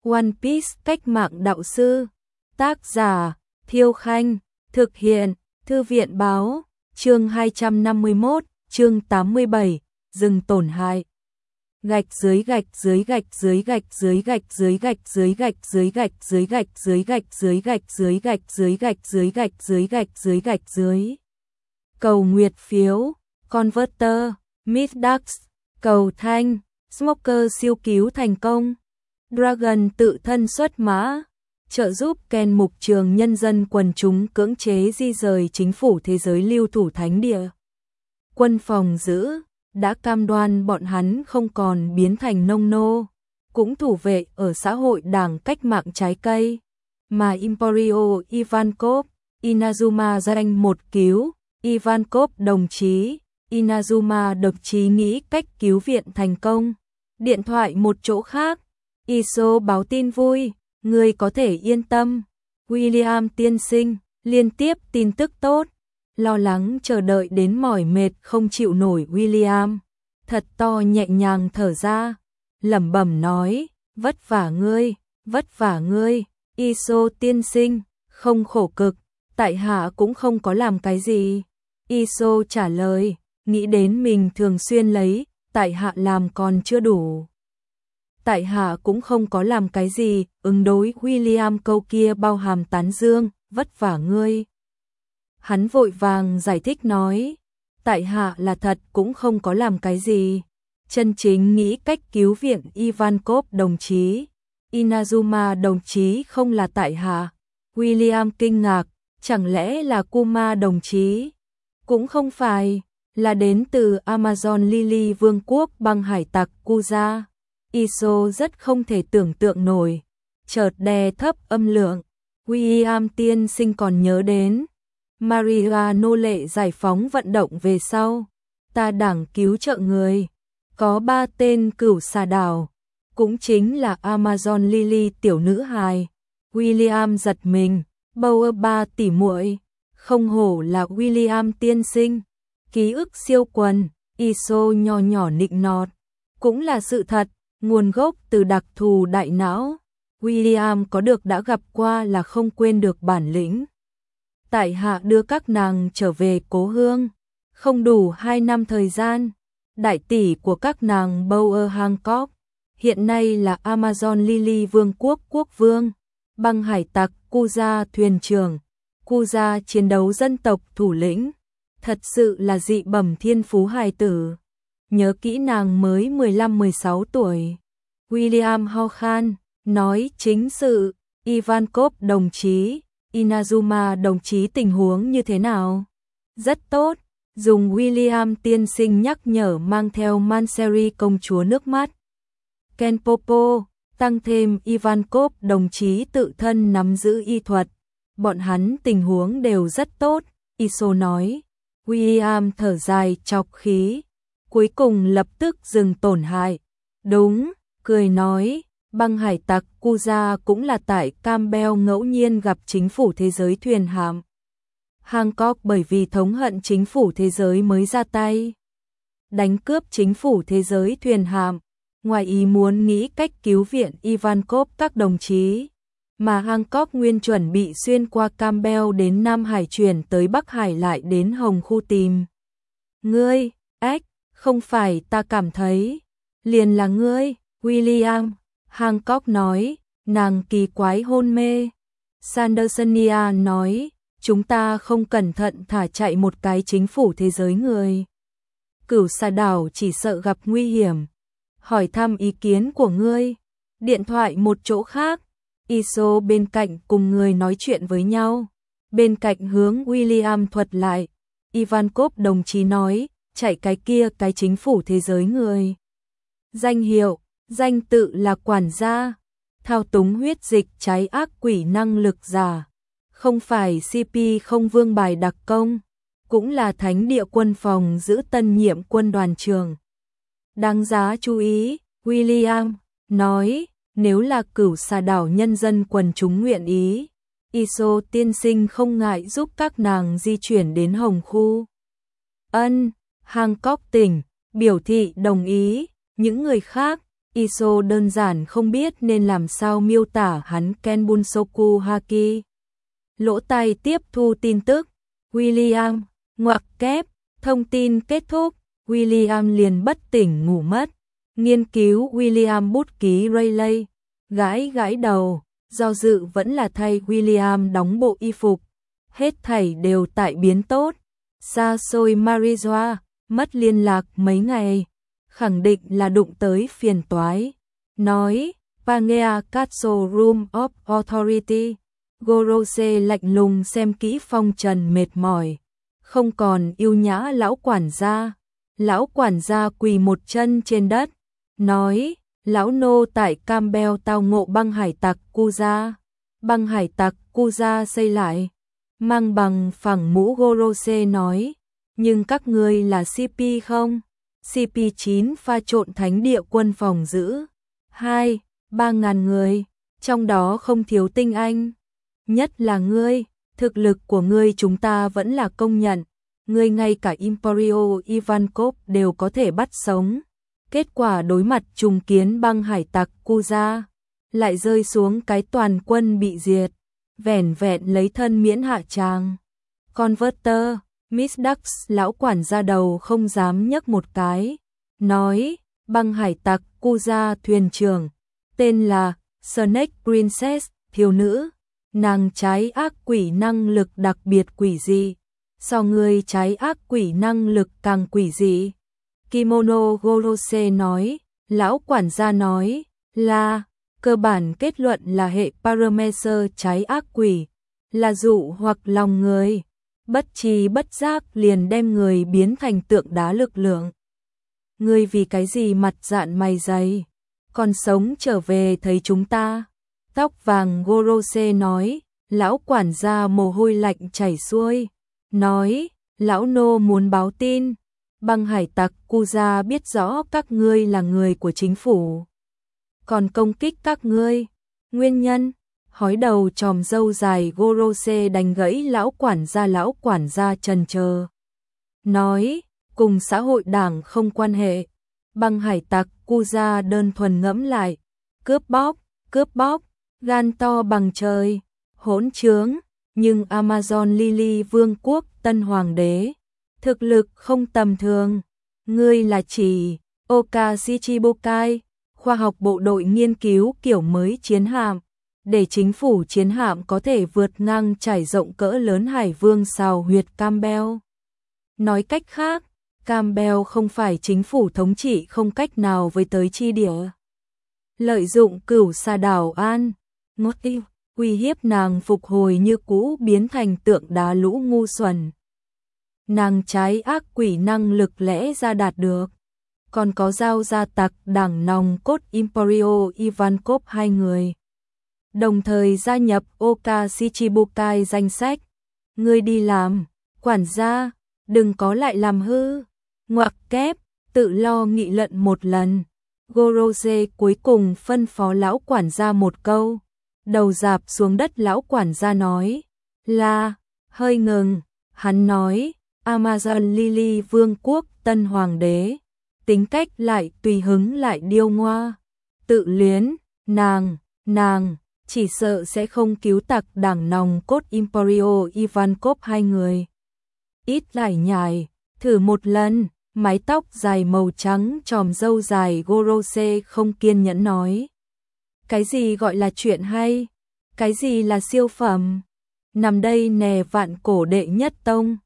One Piece cách mạng đạo sư. Tác giả Thiêu Khanh. Thực hiện Thư viện báo. Chương 251, chương 87, dừng tổn hại. Gạch dưới gạch dưới gạch dưới gạch dưới gạch dưới gạch dưới gạch dưới gạch dưới gạch dưới gạch dưới gạch dưới gạch dưới gạch dưới gạch dưới gạch dưới gạch dưới. Cầu nguyệt phiếu, Converter, Middax, cầu thanh, Smoker siêu cứu thành công. Dragon tự thân xuất mã, trợ giúp Ken Mục Trường nhân dân quần chúng cưỡng chế di rời chính phủ thế giới lưu thủ thánh địa. Quân phòng giữ đã cam đoan bọn hắn không còn biến thành nông nô, cũng thủ vệ ở xã hội đảng cách mạng trái cây, mà Emporio Ivankov, Inazuma danh một cứu, Ivankov đồng chí, Inazuma đồng chí nghĩ cách cứu viện thành công. Điện thoại một chỗ khác, Iso báo tin vui, người có thể yên tâm. William tiên sinh, liên tiếp tin tức tốt. Lo lắng chờ đợi đến mỏi mệt không chịu nổi William, thật to nhẹ nhàng thở ra, lẩm bẩm nói, vất vả ngươi, Iso tiên sinh, không khổ cực, tại hạ cũng không có làm cái gì. Iso trả lời, nghĩ đến mình thường xuyên lấy, tại hạ làm còn chưa đủ. Tại hạ cũng không có làm cái gì, ứng đối William câu kia bao hàm tán dương, vất vả ngươi. Hắn vội vàng giải thích nói, tại hạ là thật cũng không có làm cái gì, chân chính nghĩ cách cứu viện Ivankov đồng chí, Inazuma đồng chí không là tại hạ. William kinh ngạc, chẳng lẽ là Kuma đồng chí? Cũng không phải, là đến từ Amazon Lily Vương quốc băng hải tặc Kuza. Iso rất không thể tưởng tượng nổi, chợt đè thấp âm lượng, William tiên sinh còn nhớ đến Maria nô lệ giải phóng vận động về sau, ta đảng cứu trợ người, có 3 tên cửu xà đảo, cũng chính là Amazon Lily tiểu nữ hài. William giật mình, Bauer 3 tỷ muội, không hổ là William tiên sinh, ký ức siêu quần. Iso nho nhỏ nịnh nọt, cũng là sự thật, nguồn gốc từ đặc thù đại não. William có được đã gặp qua là không quên được bản lĩnh. Tại hạ đưa các nàng trở về cố hương, không đủ 2 năm thời gian. Đại tỷ của các nàng Bauer Hancock, hiện nay là Amazon Lily Vương quốc quốc vương, băng hải tặc Kuza thuyền trưởng, Kuza chiến đấu dân tộc thủ lĩnh, thật sự là dị bẩm thiên phú hài tử. Nhớ kỹ nàng mới 15-16 tuổi. William ho khan, nói chính sự, Ivankov đồng chí, Inazuma đồng chí tình huống như thế nào? Rất tốt, dùng William tiên sinh nhắc nhở mang theo Manseri công chúa nước mắt. Ken Popo, tăng thêm Ivankov đồng chí tự thân nắm giữ y thuật, bọn hắn tình huống đều rất tốt, Iso nói. William thở dài chọc khí, cuối cùng lập tức dừng tổn hại. Đúng, cười nói, băng hải tặc Kuza cũng là tại Campbell ngẫu nhiên gặp chính phủ thế giới thuyền hạm. Hancock bởi vì thống hận chính phủ thế giới mới ra tay đánh cướp chính phủ thế giới thuyền hạm, ngoài ý muốn nghĩ cách cứu viện Ivankov các đồng chí, mà Hancock nguyên chuẩn bị xuyên qua Campbell đến Nam Hải chuyển tới Bắc Hải lại đến Hồng Khu tìm ngươi. Ếch, không phải ta cảm thấy, liền là ngươi, William. Hancock nói, nàng kỳ quái hôn mê. Sandersonia nói, chúng ta không cẩn thận thả chạy một cái chính phủ thế giới người. Cửu xà đảo chỉ sợ gặp nguy hiểm. Hỏi thăm ý kiến của ngươi. Điện thoại một chỗ khác, Iso bên cạnh cùng người nói chuyện với nhau. Bên cạnh hướng William thuật lại, Ivankov đồng chí nói, chạy cái kia cái chính phủ thế giới người. Danh hiệu, danh tự là quản gia, thao túng huyết dịch trái ác quỷ năng lực giả, không phải CP không vương bài đặc công, cũng là thánh địa quân phòng giữ tân nhiệm quân đoàn trưởng. Đáng giá chú ý, William nói, nếu là cửu xà đảo nhân dân quần chúng nguyện ý, Iso tiên sinh không ngại giúp các nàng di chuyển đến Hồng Khu. Ân, Hancock tỉnh, biểu thị đồng ý, những người khác, Iso đơn giản không biết nên làm sao miêu tả hắn. Ken Bunsoku Haki lỗ tai tiếp thu tin tức. William, ngoặc kép, thông tin kết thúc. William liền bất tỉnh ngủ mất. Nghiên cứu William bút ký Rayleigh, gãi gãi đầu, do dự vẫn là thay William đóng bộ y phục. Hết thảy đều tại biến tốt. Xa xôi Marijoa, mất liên lạc mấy ngày, khẳng định là đụng tới phiền toái. Nói, Pangea Castle Room of Authority. Gorose lạnh lùng xem kỹ phong trần mệt mỏi, không còn yêu nhã lão quản gia. Lão quản gia quỳ một chân trên đất, nói, lão nô tại Campbell tao ngộ băng hải tặc Kuza. Băng hải tặc Kuza xây lại, mang bằng phẳng mũ. Gorose nói, nhưng các ngươi là CP không? CP9 pha trộn thánh địa quân phòng giữ 2-3 ngàn người, trong đó không thiếu tinh anh. Nhất là ngươi, thực lực của ngươi chúng ta vẫn là công nhận. Ngươi ngay cả Emporio Ivankov đều có thể bắt sống. Kết quả đối mặt trùng kiến băng hải tặc Kuza, lại rơi xuống cái toàn quân bị diệt, vẻn vẹn lấy thân miễn hạ tràng. Converter, Miss Dux lão quản gia đầu không dám nhấc một cái, nói, băng hải tặc Kuza thuyền trưởng, tên là Snake Princess, thiếu nữ, nàng trái ác quỷ năng lực đặc biệt quỷ dị. So người trái ác quỷ năng lực càng quỷ dị. Kimono Gorose nói, lão quản gia nói, là, cơ bản kết luận là hệ Paramecer trái ác quỷ, là dụ hoặc lòng người, bất tri bất giác liền đem người biến thành tượng đá lực lượng. Ngươi vì cái gì mặt dạn mày dày, còn sống trở về thấy chúng ta. Tóc vàng Gorose nói, lão quản gia mồ hôi lạnh chảy xuôi. Nói, lão nô muốn báo tin, băng hải tặc Kuza biết rõ các ngươi là người của chính phủ, còn công kích các ngươi. Nguyên nhân, hói đầu tròm râu dài Gorose đánh gãy lão quản gia trần chờ. Nói, cùng xã hội đảng không quan hệ, băng hải tặc Kuza đơn thuần ngẫm lại, cướp bóc, gan to bằng trời, hỗn trướng. Nhưng Amazon Lily Vương quốc tân hoàng đế, thực lực không tầm thường. Ngươi là chỉ Oka Shichibukai, khoa học bộ đội nghiên cứu kiểu mới chiến hạm, để chính phủ chiến hạm có thể vượt ngang trải rộng cỡ lớn hải vương xào huyệt Campbell. Nói cách khác, Campbell không phải chính phủ thống trị không cách nào với tới chi địa. Lợi dụng cửu xà đảo An, ngốt yêu, uy hiếp nàng phục hồi như cũ biến thành tượng đá lũ ngu xuẩn. Nàng trái ác quỷ năng lực lẽ ra đạt được. Còn có giao gia tặc đảng nòng cốt Emporio Ivankov 2 người. Đồng thời gia nhập Oka Shichibukai danh sách. Ngươi đi làm, quản gia, đừng có lại làm hư. Ngoặc kép, tự lo nghị luận một lần. Gorose cuối cùng phân phó lão quản gia một câu. Đầu dạp xuống đất lão quản gia nói, là, hơi ngừng, hắn nói, Amazon Lily Vương quốc tân hoàng đế, tính cách lại tùy hứng lại điêu ngoa, tự luyến, nàng, chỉ sợ sẽ không cứu tặc đảng nòng cốt Emporio Ivankov 2 người. Ít lại nhải, thử một lần, mái tóc dài màu trắng tròm râu dài Gorose không kiên nhẫn nói. Cái gì gọi là chuyện hay? Cái gì là siêu phẩm? Nằm đây nè vạn cổ đệ nhất tông.